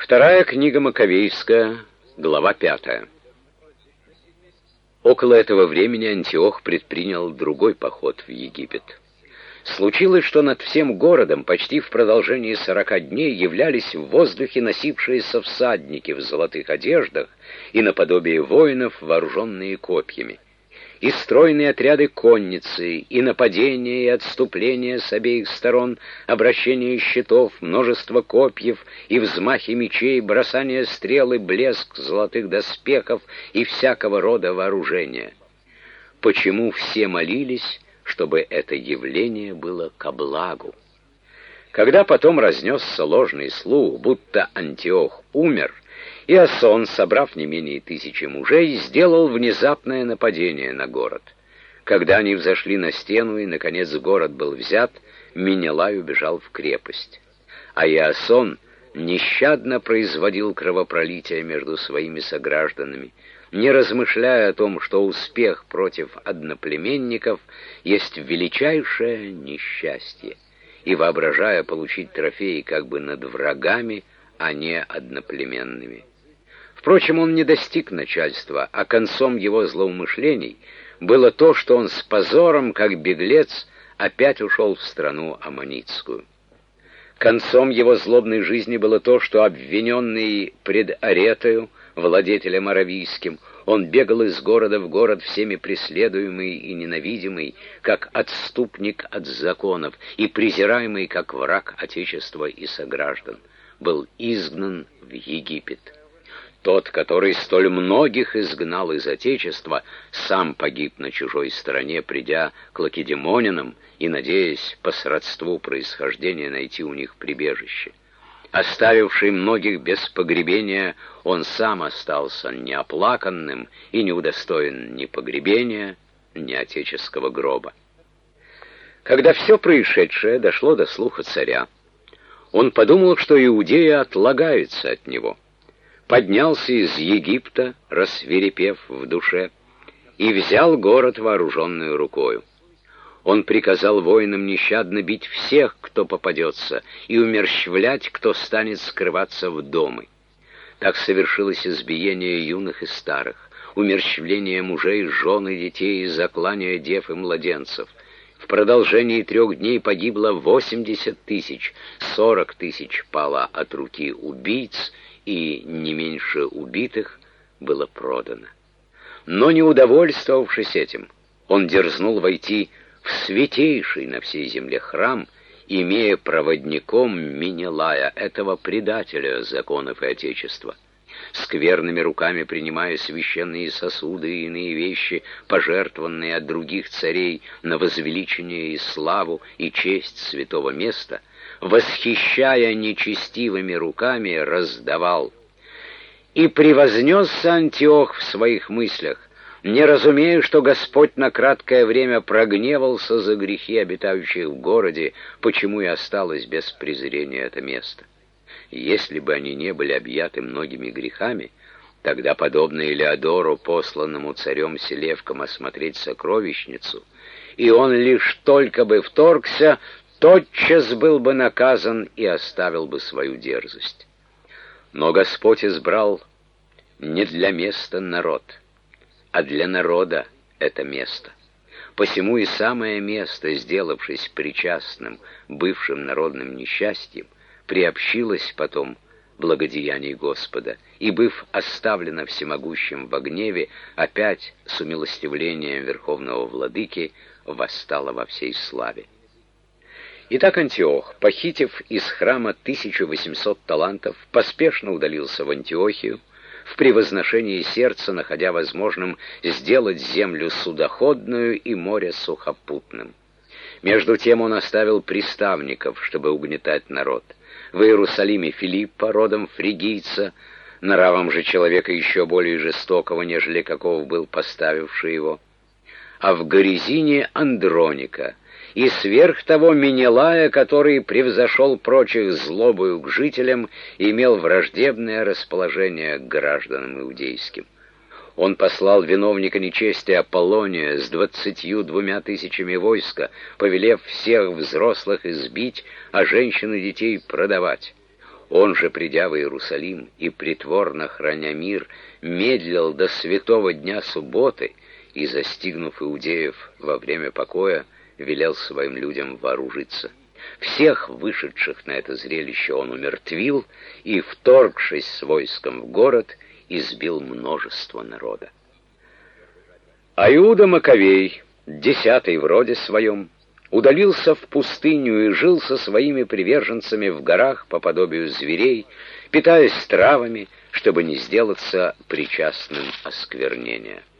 Вторая книга Маковейская, глава 5. Около этого времени Антиох предпринял другой поход в Египет. Случилось, что над всем городом почти в продолжении 40 дней являлись в воздухе носившиеся всадники в золотых одеждах и наподобие воинов, вооруженные копьями. И стройные отряды конницы, и нападения, и отступления с обеих сторон, обращение щитов, множество копьев, и взмахи мечей, бросание стрел и блеск золотых доспехов и всякого рода вооружения. Почему все молились, чтобы это явление было ко благу? Когда потом разнесся ложный слух, будто Антиох умер, Иосон, собрав не менее 1000 мужей, сделал внезапное нападение на город. Когда они взошли на стену и, наконец, город был взят, Менелай убежал в крепость. А Иосон нещадно производил кровопролитие между своими согражданами, не размышляя о том, что успех против одноплеменников есть величайшее несчастье, и воображая получить трофеи как бы над врагами, а не одноплеменными. Впрочем, он не достиг начальства, а концом его злоумышлений было то, что он с позором, как беглец, опять ушел в страну аммонитскую. Концом его злобной жизни было то, что, обвиненный пред Аретою, владетелем аравийским, он бегал из города в город, всеми преследуемый и ненавидимый, как отступник от законов, и презираемый, как враг Отечества и сограждан, был изгнан в Египет. Тот, который столь многих изгнал из Отечества, сам погиб на чужой стороне, придя к лакедемонянам и надеясь по сродству происхождения найти у них прибежище. Оставивший многих без погребения, он сам остался неоплаканным и не удостоен ни погребения, ни отеческого гроба. Когда все происшедшее дошло до слуха царя, он подумал, что иудеи отлагаются от него. Поднялся из Египта, рассвирепев в душе, и взял город вооруженную рукою. Он приказал воинам нещадно бить всех, кто попадется, и умерщвлять, кто станет скрываться в доме. Так совершилось избиение юных и старых, умерщвление мужей, жен и детей, и заклание дев и младенцев. В продолжении 3 дней погибло 80 000, 40 000 пало от руки убийц, и не меньше убитых было продано. Но не удовольствовавшись этим, он дерзнул войти в святейший на всей земле храм, имея проводником Менелая, этого предателя законов и Отечества. Скверными руками принимая священные сосуды и иные вещи, пожертвованные от других царей на возвеличение и славу и честь святого места, восхищая нечестивыми руками, раздавал. И превознесся Антиох в своих мыслях, не разумея, что Господь на краткое время прогневался за грехи обитающих в городе, почему и осталось без презрения это место. Если бы они не были объяты многими грехами, тогда, подобно Илеодору, посланному царем Селевком осмотреть сокровищницу, и он лишь только бы вторгся, тотчас был бы наказан и оставил бы свою дерзость. Но Господь избрал не для места народ, а для народа это место. Посему и самое место, сделавшись причастным бывшим народным несчастьем, приобщилось потом благодеяний Господа, и, быв оставлено всемогущим во гневе, опять с умилостивлением Верховного Владыки восстало во всей славе. Итак, Антиох, похитив из храма 1800 талантов, поспешно удалился в Антиохию, в превозношении сердца находя возможным сделать землю судоходную и море сухопутным. Между тем он оставил приставников, чтобы угнетать народ. В Иерусалиме Филиппа, родом фригийца, нравом же человека еще более жестокого, нежели каков был поставивший его, а в Горизине Андроника, и сверх того Менелая, который превзошел прочих злобою к жителям и имел враждебное расположение к гражданам иудейским. Он послал виновника нечестия Аполлония с 22 000 войска, повелев всех взрослых избить, а женщин и детей продавать. Он же, придя в Иерусалим и притворно храня мир, медлил до святого дня субботы и, застигнув иудеев во время покоя, велел своим людям вооружиться. Всех вышедших на это зрелище он умертвил и, вторгшись с войском в город, избил множество народа. А Иуда Маковей, 10-й в роде своем, удалился в пустыню и жил со своими приверженцами в горах по подобию зверей, питаясь травами, чтобы не сделаться причастным осквернения.